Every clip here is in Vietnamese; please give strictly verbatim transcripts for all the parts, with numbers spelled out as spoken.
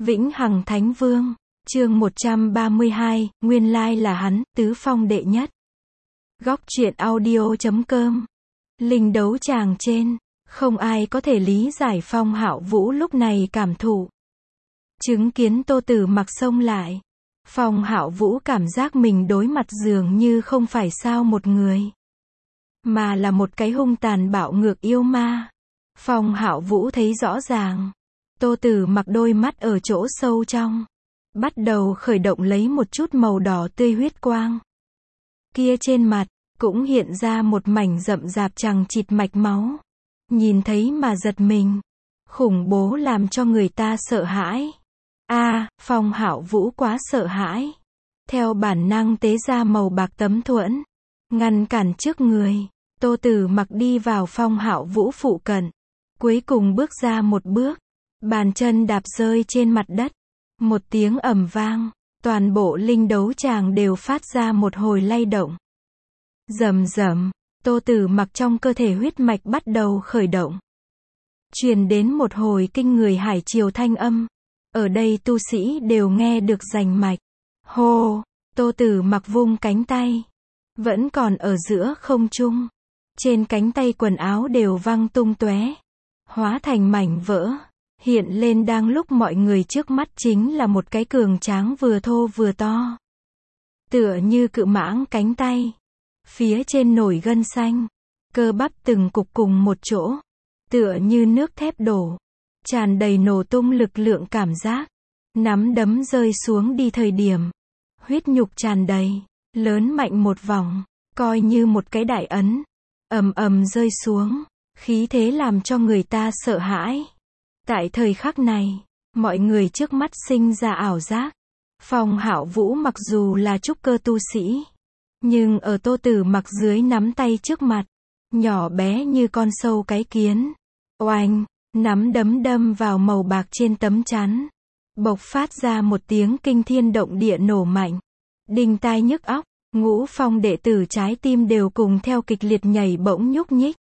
Vĩnh Hằng Thánh Vương, chương một trăm ba mươi hai, nguyên lai là hắn, tứ phong đệ nhất. Góc truyện audio chấm com. Linh đấu tràng trên, không ai có thể lý giải Phong Hạo Vũ lúc này cảm thụ. Chứng kiến Tô Tử Mặc xông lại, Phong Hạo Vũ cảm giác mình đối mặt dường như không phải sao một người, mà là một cái hung tàn bạo ngược yêu ma. Phong Hạo Vũ thấy rõ ràng, Tô Tử Mặc đôi mắt ở chỗ sâu trong, bắt đầu khởi động lấy một chút màu đỏ tươi huyết quang. Kia trên mặt, cũng hiện ra một mảnh rậm rạp chằng chịt mạch máu. Nhìn thấy mà giật mình. Khủng bố làm cho người ta sợ hãi. A, à, Phong Hạo Vũ quá sợ hãi. Theo bản năng tế ra màu bạc tấm thuẫn, ngăn cản trước người. Tô Tử Mặc đi vào Phong Hạo Vũ phụ cận. Cuối cùng bước ra một bước. Bàn chân đạp rơi trên mặt đất. Một tiếng ầm vang. Toàn bộ linh đấu tràng đều phát ra một hồi lay động. Rầm rầm, Tô Tử Mặc trong cơ thể huyết mạch bắt đầu khởi động. Truyền đến một hồi kinh người hải triều thanh âm. Ở đây tu sĩ đều nghe được rành mạch. Hô, Tô Tử Mặc vung cánh tay. Vẫn còn ở giữa không trung. Trên cánh tay quần áo đều văng tung tóe, hóa thành mảnh vỡ. Hiện lên đang lúc mọi người trước mắt chính là một cái cường tráng vừa thô vừa to. Tựa như cự mãng cánh tay. Phía trên nổi gân xanh, cơ bắp từng cục cùng một chỗ, tựa như nước thép đổ, tràn đầy nổ tung lực lượng cảm giác. Nắm đấm rơi xuống đi thời điểm, huyết nhục tràn đầy, lớn mạnh một vòng, coi như một cái đại ấn, ầm ầm rơi xuống, khí thế làm cho người ta sợ hãi. Tại thời khắc này, mọi người trước mắt sinh ra ảo giác. Phong Hạo Vũ mặc dù là trúc cơ tu sĩ, nhưng ở Tô Tử Mặc dưới nắm tay trước mặt, nhỏ bé như con sâu cái kiến. Oanh, nắm đấm đâm vào màu bạc trên tấm chắn, bộc phát ra một tiếng kinh thiên động địa nổ mạnh, đinh tai nhức óc. Ngũ phong đệ tử trái tim đều cùng theo kịch liệt nhảy bỗng nhúc nhích.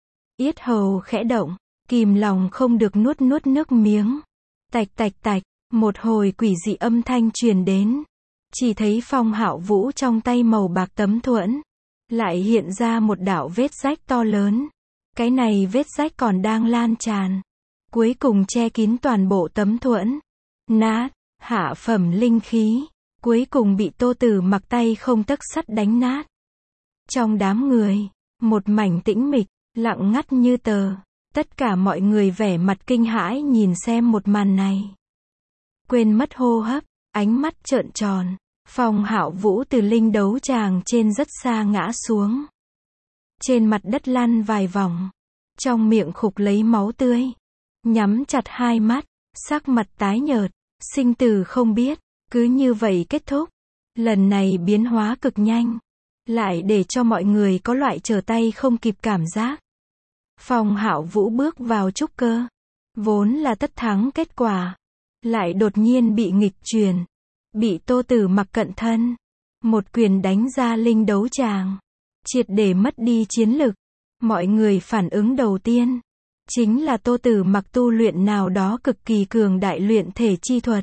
Yết hầu khẽ động, kìm lòng không được nuốt nuốt nước miếng. Tạch tạch tạch, một hồi quỷ dị âm thanh truyền đến. Chỉ thấy Phong Hạo Vũ trong tay màu bạc tấm thuẫn, lại hiện ra một đạo vết rách to lớn. Cái này vết rách còn đang lan tràn, cuối cùng che kín toàn bộ tấm thuẫn. Nát, hạ phẩm linh khí, cuối cùng bị Tô Tử Mặc tay không tấc sắt đánh nát. Trong đám người, một mảnh tĩnh mịch, lặng ngắt như tờ. Tất cả mọi người vẻ mặt kinh hãi nhìn xem một màn này. Quên mất hô hấp, ánh mắt trợn tròn. Phong Hạo Vũ từ linh đấu tràng trên rất xa ngã xuống. Trên mặt đất lăn vài vòng. Trong miệng khục lấy máu tươi. Nhắm chặt hai mắt, sắc mặt tái nhợt. Sinh tử không biết, cứ như vậy kết thúc. Lần này biến hóa cực nhanh, lại để cho mọi người có loại trở tay không kịp cảm giác. Phong Hạo Vũ bước vào trúc cơ, vốn là tất thắng kết quả, lại đột nhiên bị nghịch truyền, bị Tô Tử Mặc cận thân, một quyền đánh ra linh đấu tràng, triệt để mất đi chiến lực. Mọi người phản ứng đầu tiên chính là Tô Tử Mặc tu luyện nào đó cực kỳ cường đại luyện thể chi thuật.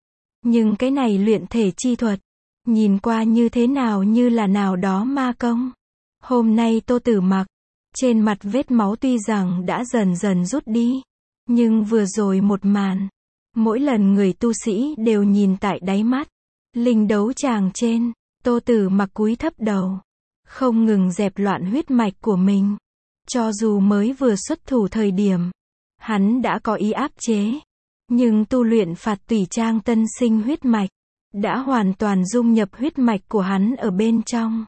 Nhưng cái này luyện thể chi thuật, nhìn qua như thế nào như là nào đó ma công. Hôm nay Tô Tử Mặc, trên mặt vết máu tuy rằng đã dần dần rút đi, nhưng vừa rồi một màn, mỗi lần người tu sĩ đều nhìn tại đáy mắt. Linh đấu tràng trên, Tô Tử Mặc cúi thấp đầu, không ngừng dẹp loạn huyết mạch của mình. Cho dù mới vừa xuất thủ thời điểm, hắn đã có ý áp chế, nhưng tu luyện phạt tùy trang tân sinh huyết mạch, đã hoàn toàn dung nhập huyết mạch của hắn ở bên trong.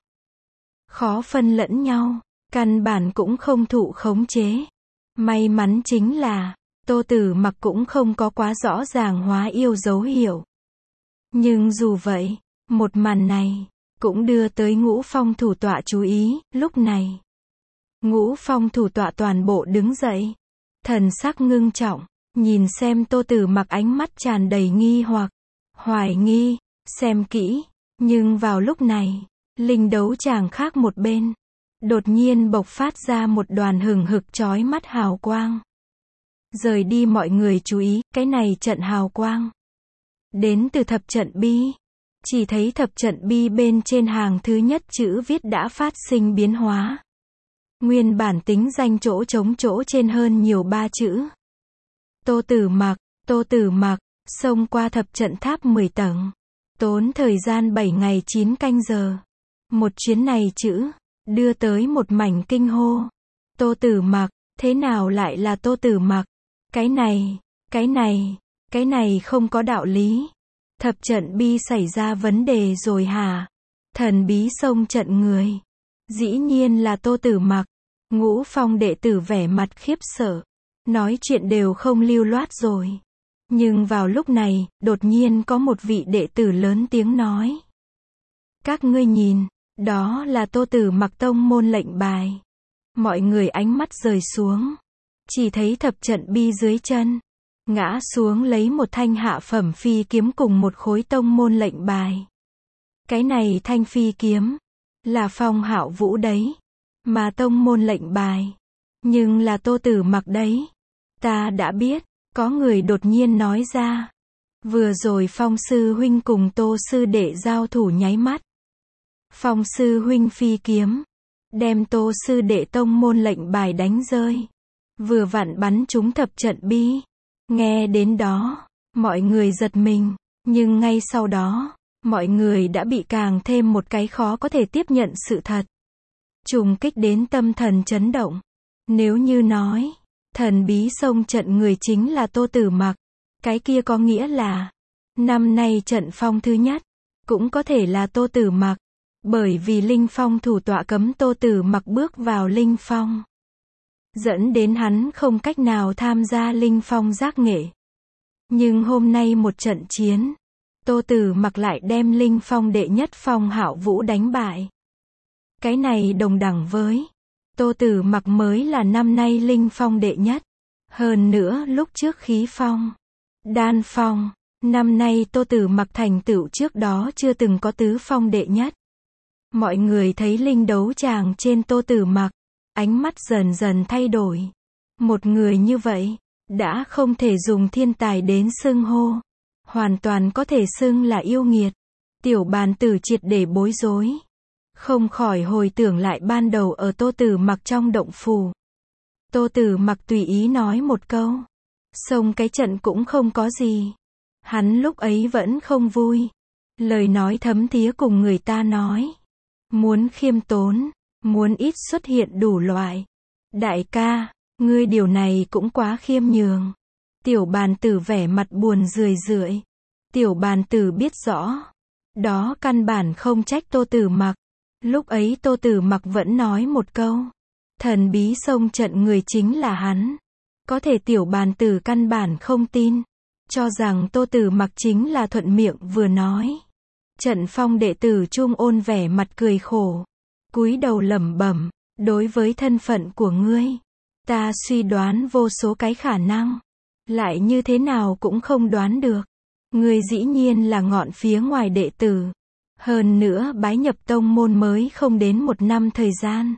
Khó phân lẫn nhau, căn bản cũng không thụ khống chế. May mắn chính là, Tô Tử Mặc cũng không có quá rõ ràng hóa yêu dấu hiệu. Nhưng dù vậy, một màn này, cũng đưa tới Ngũ Phong thủ tọa chú ý. Lúc này, Ngũ Phong thủ tọa toàn bộ đứng dậy, thần sắc ngưng trọng, nhìn xem Tô Tử Mặc ánh mắt tràn đầy nghi hoặc, hoài nghi, xem kỹ. Nhưng vào lúc này, linh đấu tràng khác một bên, đột nhiên bộc phát ra một đoàn hừng hực chói mắt hào quang. Rời đi mọi người chú ý, cái này trận hào quang, Đến từ thập trận bi. Chỉ thấy thập trận bi bên trên hàng thứ nhất chữ viết đã phát sinh biến hóa. Nguyên bản tính danh chỗ trống chỗ trên hơn nhiều ba chữ. Tô Tử Mặc, Tô Tử Mặc, xông qua thập trận tháp mười tầng. Tốn thời gian bảy ngày chín canh giờ. Một chuyến này chữ, đưa tới một mảnh kinh hô. Tô Tử Mặc, thế nào lại là Tô Tử Mặc? Cái này, cái này, cái này không có đạo lý. Thập trận bi xảy ra vấn đề rồi hả? Thần bí xông trận người. Dĩ nhiên là Tô Tử Mặc. Ngũ Phong đệ tử vẻ mặt khiếp sợ. Nói chuyện đều không lưu loát rồi. Nhưng vào lúc này, đột nhiên có một vị đệ tử lớn tiếng nói. Các ngươi nhìn, đó là Tô Tử Mặc tông môn lệnh bài. Mọi người ánh mắt rời xuống. Chỉ thấy thập trận bi dưới chân. Ngã xuống lấy một thanh hạ phẩm phi kiếm cùng một khối tông môn lệnh bài. Cái này thanh phi kiếm. Là Phong Hạo Vũ đấy. Mà tông môn lệnh bài. Nhưng là Tô Tử Mặc đấy. Ta đã biết. Có người đột nhiên nói ra. Vừa rồi Phong sư huynh cùng Tô sư đệ giao thủ nháy mắt. Phong sư huynh phi kiếm. Đem Tô sư đệ tông môn lệnh bài đánh rơi. Vừa vặn bắn trúng thập trận bi. Nghe đến đó, mọi người giật mình. Nhưng ngay sau đó, mọi người đã bị càng thêm một cái khó có thể tiếp nhận sự thật. Trùng kích đến tâm thần chấn động. Nếu như nói, thần bí xông trận người chính là Tô Tử Mặc. Cái kia có nghĩa là, năm nay trận phong thứ nhất, cũng có thể là Tô Tử Mặc. Bởi vì Linh Phong thủ tọa cấm Tô Tử Mặc bước vào Linh Phong. Dẫn đến hắn không cách nào tham gia Linh Phong giác nghệ. Nhưng hôm nay một trận chiến, Tô Tử Mặc lại đem Linh Phong đệ nhất Phong Hạo Vũ đánh bại. Cái này đồng đẳng với Tô Tử Mặc mới là năm nay Linh Phong đệ nhất. Hơn nữa lúc trước khí phong, đan phong, năm nay Tô Tử Mặc thành tựu trước đó chưa từng có tứ phong đệ nhất. Mọi người thấy linh đấu tràng trên Tô Tử Mặc, ánh mắt dần dần thay đổi. Một người như vậy, đã không thể dùng thiên tài đến xưng hô. Hoàn toàn có thể xưng là yêu nghiệt. Tiểu bàn tử triệt để bối rối. Không khỏi hồi tưởng lại ban đầu ở Tô Tử Mặc trong động phủ. Tô Tử Mặc tùy ý nói một câu. Xông cái trận cũng không có gì. Hắn lúc ấy vẫn không vui. Lời nói thấm thía cùng người ta nói. Muốn khiêm tốn, muốn ít xuất hiện đủ loại. Đại ca, ngươi điều này cũng quá khiêm nhường. Tiểu bàn tử vẻ mặt buồn rười rượi. Tiểu bàn tử biết rõ. Đó căn bản không trách Tô Tử Mặc. Lúc ấy Tô Tử Mặc vẫn nói một câu. Thần bí xông trận người chính là hắn. Có thể tiểu bàn tử căn bản không tin. Cho rằng Tô Tử Mặc chính là thuận miệng vừa nói. Trận phong đệ tử Trung Ôn vẻ mặt cười khổ. Cúi đầu lẩm bẩm. Đối với thân phận của ngươi, ta suy đoán vô số cái khả năng. Lại như thế nào cũng không đoán được. Ngươi dĩ nhiên là ngọn phía ngoài đệ tử. Hơn nữa bái nhập tông môn mới không đến một năm thời gian.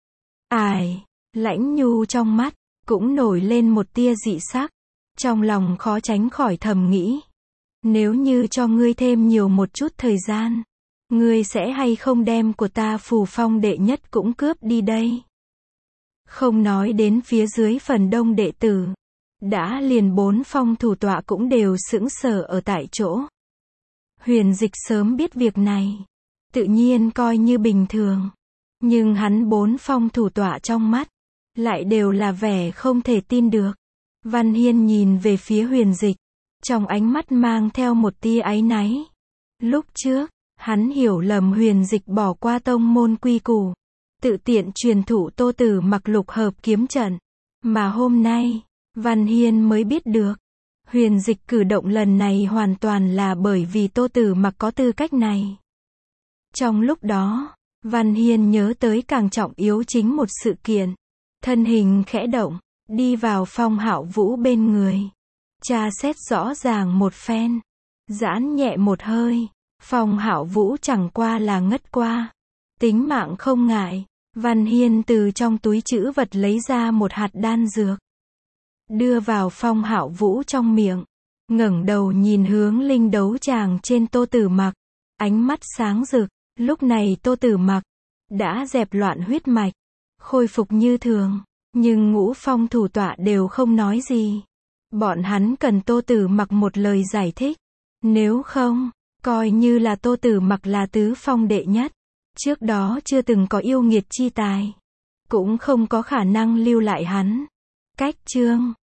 Ải, Lãnh Nhu trong mắt, cũng nổi lên một tia dị sắc. Trong lòng khó tránh khỏi thầm nghĩ. Nếu như cho ngươi thêm nhiều một chút thời gian, ngươi sẽ hay không đem của ta Phù Phong đệ nhất cũng cướp đi đây. Không nói đến phía dưới phần đông đệ tử. Đã liền bốn phong thủ tọa cũng đều sững sờ ở tại chỗ. Huyền Dịch sớm biết việc này. Tự nhiên coi như bình thường. Nhưng hắn bốn phong thủ tọa trong mắt. Lại đều là vẻ không thể tin được. Văn Hiên nhìn về phía Huyền Dịch. Trong ánh mắt mang theo một tia áy náy. Lúc trước, hắn hiểu lầm Huyền Dịch bỏ qua tông môn quy củ. Tự tiện truyền thụ Tô Tử Mặc lục hợp kiếm trận. Mà hôm nay, Văn Hiên mới biết được. Huyền Dịch cử động lần này hoàn toàn là bởi vì Tô Tử Mặc có tư cách này. Trong lúc đó, Văn Hiên nhớ tới càng trọng yếu chính một sự kiện. Thân hình khẽ động, đi vào Phong Hạo Vũ bên người. Tra xét rõ ràng một phen. Giãn nhẹ một hơi. Phong Hạo Vũ chẳng qua là ngất qua. Tính mạng không ngại. Văn Hiên từ trong túi trữ vật lấy ra một hạt đan dược. Đưa vào Phong Hạo Vũ trong miệng. ngẩng đầu nhìn hướng linh đấu tràng trên Tô Tử Mặc, ánh mắt sáng rực, lúc này Tô Tử Mặc đã dẹp loạn huyết mạch, khôi phục như thường, nhưng Ngũ Phong thủ tọa đều không nói gì. Bọn hắn cần Tô Tử Mặc một lời giải thích, nếu không, coi như là Tô Tử Mặc là tứ phong đệ nhất, trước đó chưa từng có yêu nghiệt chi tài, cũng không có khả năng lưu lại hắn. Cách chương